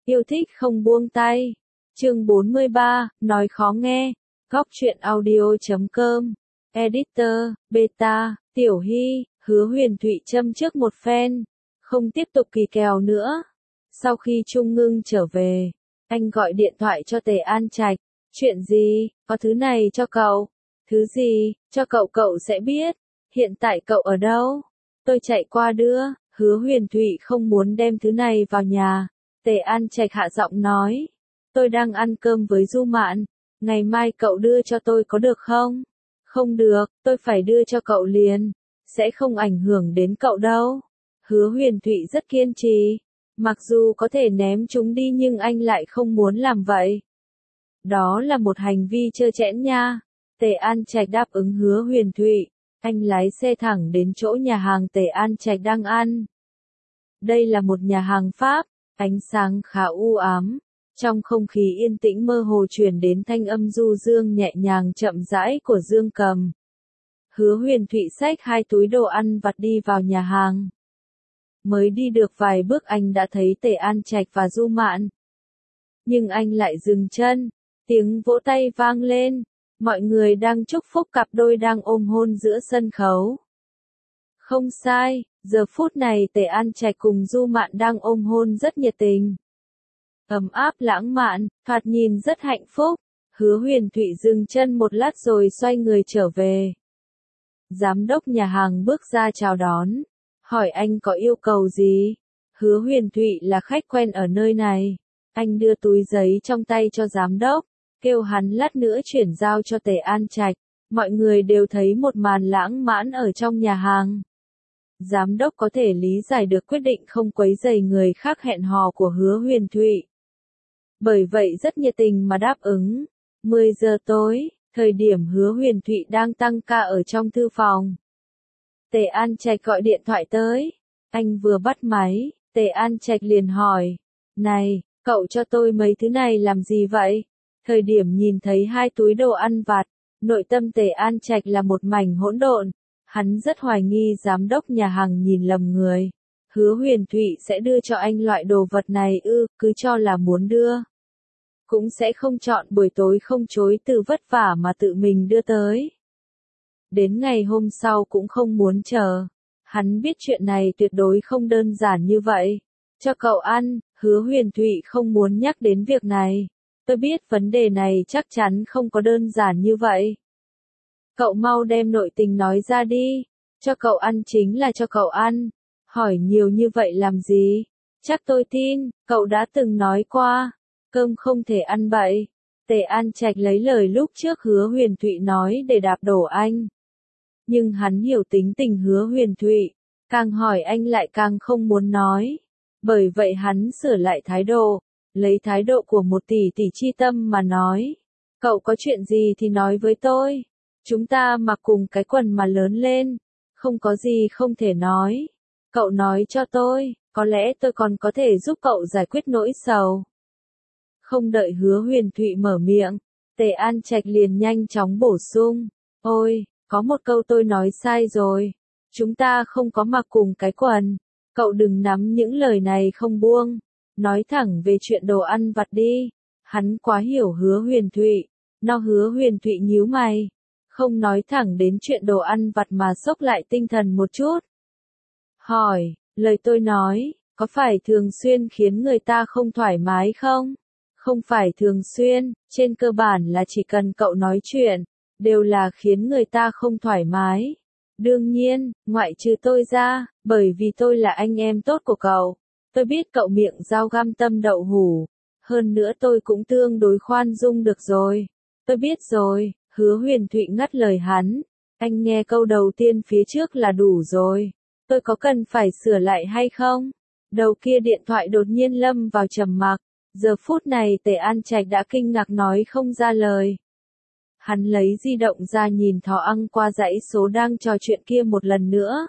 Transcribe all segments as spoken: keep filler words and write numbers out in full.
Yêu thích không buông tay. Chương bốn mươi ba, nói khó nghe. Góc truyện audio chấm com. Editor, Beta, Tiểu Hy, Hứa Huyền Thụy châm trước một phen. Không tiếp tục kỳ kèo nữa. Sau khi Trung Ngưng trở về, anh gọi điện thoại cho Tề An Trạch. Chuyện gì, có thứ này cho cậu. Thứ gì, cho cậu cậu sẽ biết. Hiện tại cậu ở đâu? Tôi chạy qua đưa. Hứa Huyền Thụy không muốn đem thứ này vào nhà. Tề An Trạch hạ giọng nói. Tôi đang ăn cơm với Du Mạn. Ngày mai cậu đưa cho tôi có được không? Không được, tôi phải đưa cho cậu liền. Sẽ không ảnh hưởng đến cậu đâu. Hứa Huyền Thụy rất kiên trì. Mặc dù có thể ném chúng đi nhưng anh lại không muốn làm vậy. Đó là một hành vi trơ trẽn nha. Tề An Trạch đáp ứng Hứa Huyền Thụy. Anh lái xe thẳng đến chỗ nhà hàng Tề An Trạch đang ăn. Đây là một nhà hàng Pháp, ánh sáng khá u ám. Trong không khí yên tĩnh mơ hồ truyền đến thanh âm du dương nhẹ nhàng chậm rãi của Dương Cầm. Hứa Huyền Thụy xách hai túi đồ ăn vặt đi vào nhà hàng. Mới đi được vài bước anh đã thấy Tề An Trạch và Du Mạn. Nhưng anh lại dừng chân, tiếng vỗ tay vang lên, mọi người đang chúc phúc cặp đôi đang ôm hôn giữa sân khấu. Không sai, giờ phút này Tề An Trạch cùng Du Mạn đang ôm hôn rất nhiệt tình. Ấm áp lãng mạn, thoạt nhìn rất hạnh phúc. Hứa Huyền Thụy dừng chân một lát rồi xoay người trở về. Giám đốc nhà hàng bước ra chào đón, hỏi anh có yêu cầu gì. Hứa Huyền Thụy là khách quen ở nơi này. Anh đưa túi giấy trong tay cho giám đốc, kêu hắn lát nữa chuyển giao cho Tề An Trạch. Mọi người đều thấy một màn lãng mạn ở trong nhà hàng. Giám đốc có thể lý giải được quyết định không quấy rầy người khác hẹn hò của Hứa Huyền Thụy. Bởi vậy rất nhiệt tình mà đáp ứng. mười giờ tối, thời điểm Hứa Huyền Thụy đang tăng ca ở trong thư phòng. Tề An Trạch gọi điện thoại tới. Anh vừa bắt máy, Tề An Trạch liền hỏi. Này, cậu cho tôi mấy thứ này làm gì vậy? Thời điểm nhìn thấy hai túi đồ ăn vặt, nội tâm Tề An Trạch là một mảnh hỗn độn. Hắn rất hoài nghi giám đốc nhà hàng nhìn lầm người. Hứa Huyền Thụy sẽ đưa cho anh loại đồ vật này ư, cứ cho là muốn đưa. Cũng sẽ không chọn buổi tối không chối từ vất vả mà tự mình đưa tới. Đến ngày hôm sau cũng không muốn chờ. Hắn biết chuyện này tuyệt đối không đơn giản như vậy. Cho cậu ăn, Hứa Huyền Thụy không muốn nhắc đến việc này. Tôi biết vấn đề này chắc chắn không có đơn giản như vậy. Cậu mau đem nội tình nói ra đi. Cho cậu ăn chính là cho cậu ăn. Hỏi nhiều như vậy làm gì? Chắc tôi tin, cậu đã từng nói qua. Cơm không thể ăn bậy. Tề An Trạch lấy lời lúc trước Hứa Huyền Thụy nói để đạp đổ anh. Nhưng hắn hiểu tính tình Hứa Huyền Thụy. Càng hỏi anh lại càng không muốn nói. Bởi vậy hắn sửa lại thái độ. Lấy thái độ của một tỷ tỷ chi tâm mà nói. Cậu có chuyện gì thì nói với tôi. Chúng ta mặc cùng cái quần mà lớn lên. Không có gì không thể nói. Cậu nói cho tôi, có lẽ tôi còn có thể giúp cậu giải quyết nỗi sầu. Không đợi Hứa Huyền Thụy mở miệng, Tề An Trạch liền nhanh chóng bổ sung. Ôi, có một câu tôi nói sai rồi. Chúng ta không có mặc cùng cái quần. Cậu đừng nắm những lời này không buông. Nói thẳng về chuyện đồ ăn vặt đi. Hắn quá hiểu Hứa Huyền Thụy. Nó Hứa Huyền Thụy nhíu mày. Không nói thẳng đến chuyện đồ ăn vặt mà sốc lại tinh thần một chút. Hỏi, lời tôi nói, có phải thường xuyên khiến người ta không thoải mái không? Không phải thường xuyên, trên cơ bản là chỉ cần cậu nói chuyện, đều là khiến người ta không thoải mái. Đương nhiên, ngoại trừ tôi ra, bởi vì tôi là anh em tốt của cậu. Tôi biết cậu miệng dao găm tâm đậu hủ. Hơn nữa tôi cũng tương đối khoan dung được rồi. Tôi biết rồi, Hứa Huyền Thụy ngắt lời hắn. Anh nghe câu đầu tiên phía trước là đủ rồi. Tôi có cần phải sửa lại hay không? Đầu kia điện thoại đột nhiên lâm vào trầm mặc. Giờ phút này Tề An Trạch đã kinh ngạc nói không ra lời. Hắn lấy di động ra nhìn Thỏ Ăng qua dãy số đang trò chuyện kia một lần nữa.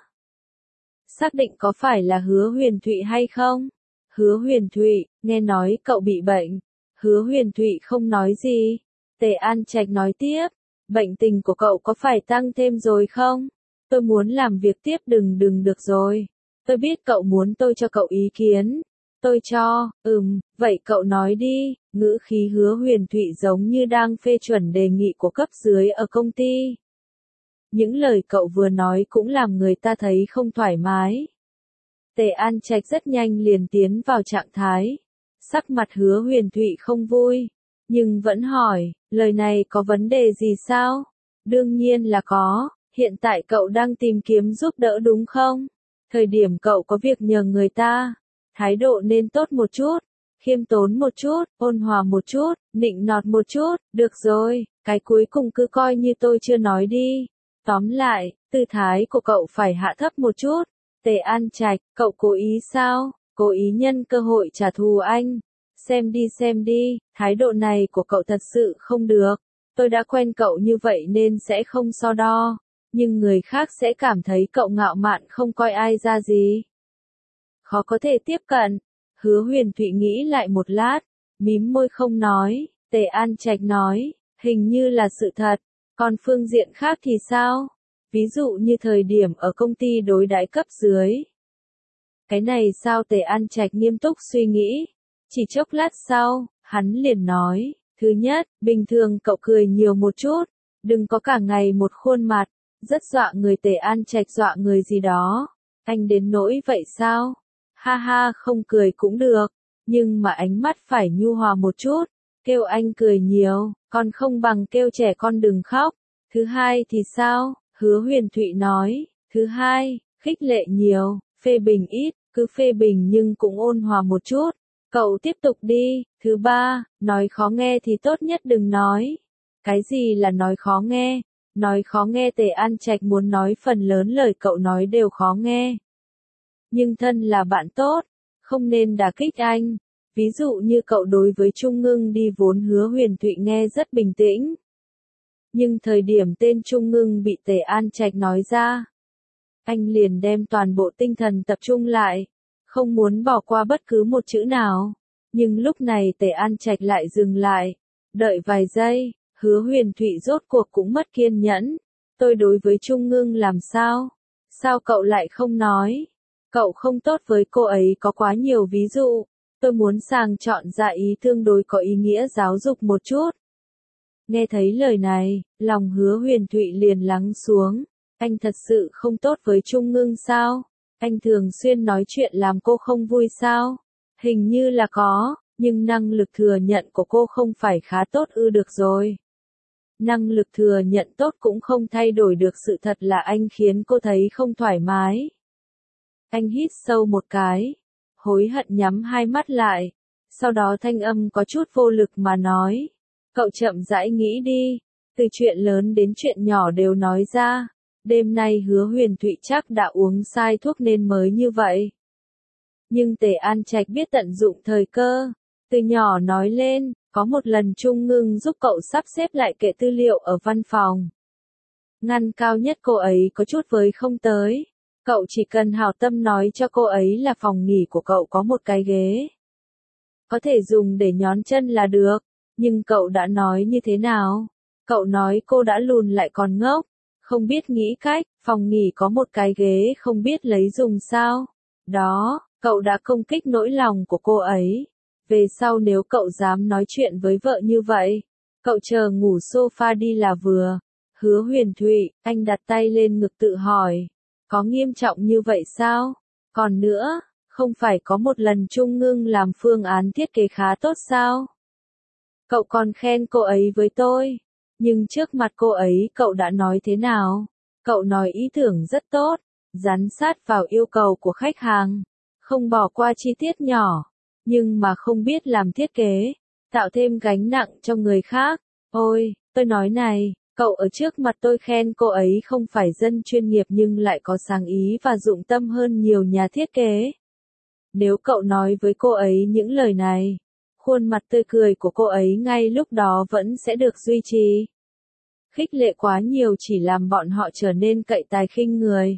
Xác định có phải là Hứa Huyền Thụy hay không? Hứa Huyền Thụy, nghe nói cậu bị bệnh. Hứa Huyền Thụy không nói gì. Tề An Trạch nói tiếp. Bệnh tình của cậu có phải tăng thêm rồi không? Tôi muốn làm việc tiếp đừng đừng được rồi. Tôi biết cậu muốn tôi cho cậu ý kiến. Tôi cho, ừm, vậy cậu nói đi, ngữ khí Hứa Huyền Thụy giống như đang phê chuẩn đề nghị của cấp dưới ở công ty. Những lời cậu vừa nói cũng làm người ta thấy không thoải mái. Tề An Trạch rất nhanh liền tiến vào trạng thái. Sắc mặt Hứa Huyền Thụy không vui, nhưng vẫn hỏi, lời này có vấn đề gì sao? Đương nhiên là có, hiện tại cậu đang tìm kiếm giúp đỡ đúng không? Thời điểm cậu có việc nhờ người ta, thái độ nên tốt một chút, khiêm tốn một chút, ôn hòa một chút, nịnh nọt một chút, được rồi, cái cuối cùng cứ coi như tôi chưa nói đi. Tóm lại, tư thái của cậu phải hạ thấp một chút. Tề An Trạch, cậu cố ý sao? Cố ý nhân cơ hội trả thù anh. Xem đi xem đi, thái độ này của cậu thật sự không được. Tôi đã quen cậu như vậy nên sẽ không so đo. Nhưng người khác sẽ cảm thấy cậu ngạo mạn không coi ai ra gì. Khó có thể tiếp cận. Hứa Huyền Thụy nghĩ lại một lát, mím môi không nói. Tề An Trạch nói, hình như là sự thật. Còn phương diện khác thì sao? Ví dụ như thời điểm ở công ty đối đãi cấp dưới. Cái này sao? Tề An Trạch nghiêm túc suy nghĩ. Chỉ chốc lát sau, hắn liền nói, thứ nhất, bình thường cậu cười nhiều một chút, đừng có cả ngày một khuôn mặt, rất dọa người. Tề An Trạch dọa người gì đó, anh đến nỗi vậy sao? Ha ha, không cười cũng được, nhưng mà ánh mắt phải nhu hòa một chút, kêu anh cười nhiều, còn không bằng kêu trẻ con đừng khóc. Thứ hai thì sao? Hứa Huyền Thụy nói, thứ hai, khích lệ nhiều, phê bình ít, cứ phê bình nhưng cũng ôn hòa một chút. Cậu tiếp tục đi. Thứ ba, nói khó nghe thì tốt nhất đừng nói. Cái gì là nói khó nghe? Nói khó nghe? Tề An Trạch muốn nói phần lớn lời cậu nói đều khó nghe. Nhưng thân là bạn tốt, không nên đả kích anh. Ví dụ như cậu đối với Trung Ngưng đi vốn Hứa Huyền Thụy nghe rất bình tĩnh. Nhưng thời điểm tên Trung Ngưng bị Tề An Trạch nói ra, anh liền đem toàn bộ tinh thần tập trung lại, không muốn bỏ qua bất cứ một chữ nào. Nhưng lúc này Tề An Trạch lại dừng lại, đợi vài giây, Hứa Huyền Thụy rốt cuộc cũng mất kiên nhẫn. Tôi đối với Trung Ngưng làm sao? Sao cậu lại không nói? Cậu không tốt với cô ấy có quá nhiều ví dụ. Tôi muốn sàng chọn ra ý tương đối có ý nghĩa giáo dục một chút. Nghe thấy lời này, lòng Hứa Huyền Thụy liền lắng xuống. Anh thật sự không tốt với Trung Ngưng sao? Anh thường xuyên nói chuyện làm cô không vui sao? Hình như là có, nhưng năng lực thừa nhận của cô không phải khá tốt ư? Được rồi. Năng lực thừa nhận tốt cũng không thay đổi được sự thật là anh khiến cô thấy không thoải mái. Anh hít sâu một cái, hối hận nhắm hai mắt lại, sau đó thanh âm có chút vô lực mà nói. Cậu chậm rãi nghĩ đi, từ chuyện lớn đến chuyện nhỏ đều nói ra. Đêm nay Hứa Huyền Thụy chắc đã uống sai thuốc nên mới như vậy. Nhưng Tề An Trạch biết tận dụng thời cơ, từ nhỏ nói lên, có một lần Trung Ngưng giúp cậu sắp xếp lại kệ tư liệu ở văn phòng. Ngăn cao nhất cô ấy có chút với không tới. Cậu chỉ cần hảo tâm nói cho cô ấy là phòng nghỉ của cậu có một cái ghế, có thể dùng để nhón chân là được. Nhưng cậu đã nói như thế nào? Cậu nói cô đã lùn lại còn ngốc, không biết nghĩ cách, phòng nghỉ có một cái ghế không biết lấy dùng sao? Đó, cậu đã công kích nỗi lòng của cô ấy. Về sau nếu cậu dám nói chuyện với vợ như vậy, cậu chờ ngủ sofa đi là vừa. Hứa Huyền Thụy, anh đặt tay lên ngực tự hỏi, có nghiêm trọng như vậy sao? Còn nữa, không phải có một lần Trung Ngưng làm phương án thiết kế khá tốt sao? Cậu còn khen cô ấy với tôi, nhưng trước mặt cô ấy cậu đã nói thế nào? Cậu nói ý tưởng rất tốt, dán sát vào yêu cầu của khách hàng, không bỏ qua chi tiết nhỏ, nhưng mà không biết làm thiết kế, tạo thêm gánh nặng cho người khác. Ôi, tôi nói này, cậu ở trước mặt tôi khen cô ấy không phải dân chuyên nghiệp nhưng lại có sáng ý và dụng tâm hơn nhiều nhà thiết kế. Nếu cậu nói với cô ấy những lời này, khuôn mặt tươi cười của cô ấy ngay lúc đó vẫn sẽ được duy trì. Khích lệ quá nhiều chỉ làm bọn họ trở nên cậy tài khinh người.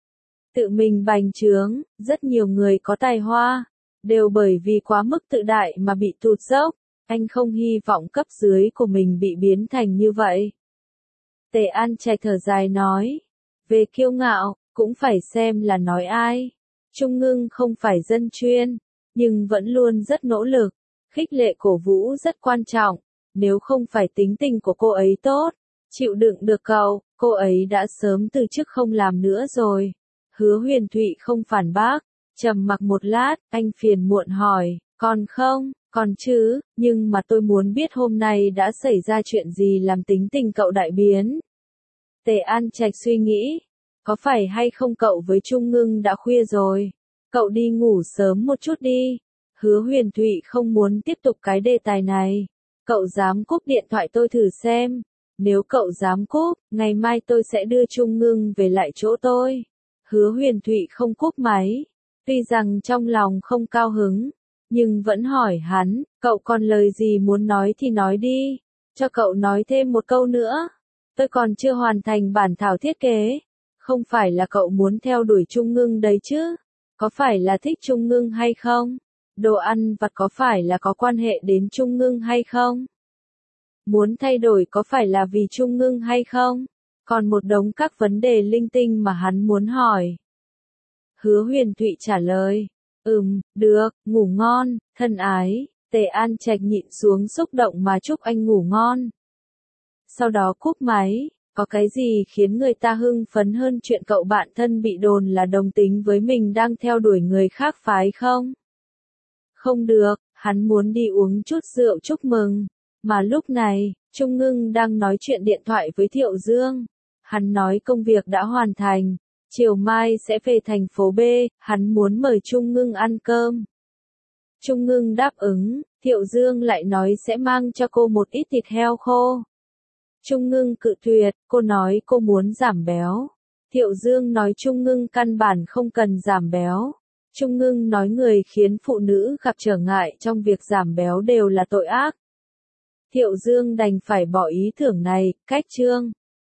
Tự mình bành trướng, rất nhiều người có tài hoa, đều bởi vì quá mức tự đại mà bị tụt dốc. Anh không hy vọng cấp dưới của mình bị biến thành như vậy. Tề An Trạch thở dài nói, về kiêu ngạo, cũng phải xem là nói ai. Trung Ngưng không phải dân chuyên, nhưng vẫn luôn rất nỗ lực. Khích lệ cổ vũ rất quan trọng, nếu không phải tính tình của cô ấy tốt, chịu đựng được cậu, cô ấy đã sớm từ chức không làm nữa rồi. Hứa Huyền Thụy không phản bác, trầm mặc một lát, anh phiền muộn hỏi, còn không, còn chứ, nhưng mà tôi muốn biết hôm nay đã xảy ra chuyện gì làm tính tình cậu đại biến. Tề An Trạch suy nghĩ, có phải hay không cậu với Trung Ngưng đã khuya rồi, cậu đi ngủ sớm một chút đi. Hứa Huyền Thụy không muốn tiếp tục cái đề tài này. Cậu dám cúp điện thoại tôi thử xem. Nếu cậu dám cúp, ngày mai tôi sẽ đưa Trung Ngưng về lại chỗ tôi. Hứa Huyền Thụy không cúp máy. Tuy rằng trong lòng không cao hứng, nhưng vẫn hỏi hắn, cậu còn lời gì muốn nói thì nói đi. Cho cậu nói thêm một câu nữa. Tôi còn chưa hoàn thành bản thảo thiết kế. Không phải là cậu muốn theo đuổi Trung Ngưng đấy chứ? Có phải là thích Trung Ngưng hay không? Đồ ăn vặt có phải là có quan hệ đến Trung Ngưng hay không? Muốn thay đổi có phải là vì Trung Ngưng hay không? Còn một đống các vấn đề linh tinh mà hắn muốn hỏi. Hứa Huyền Thụy trả lời, ừm, được, ngủ ngon, thân ái. Tề An Trạch nhịn xuống xúc động mà chúc anh ngủ ngon. Sau đó cúp máy, có cái gì khiến người ta hưng phấn hơn chuyện cậu bạn thân bị đồn là đồng tính với mình đang theo đuổi người khác phái không? Không được, hắn muốn đi uống chút rượu chúc mừng. Mà lúc này, Trung Ngưng đang nói chuyện điện thoại với Thiệu Dương. Hắn nói công việc đã hoàn thành, chiều mai sẽ về thành phố B, hắn muốn mời Trung Ngưng ăn cơm. Trung Ngưng đáp ứng, Thiệu Dương lại nói sẽ mang cho cô một ít thịt heo khô. Trung Ngưng cự tuyệt, cô nói cô muốn giảm béo. Thiệu Dương nói Trung Ngưng căn bản không cần giảm béo. Trung Ngưng nói người khiến phụ nữ gặp trở ngại trong việc giảm béo đều là tội ác. Thiệu Dương đành phải bỏ ý tưởng này, cách chương.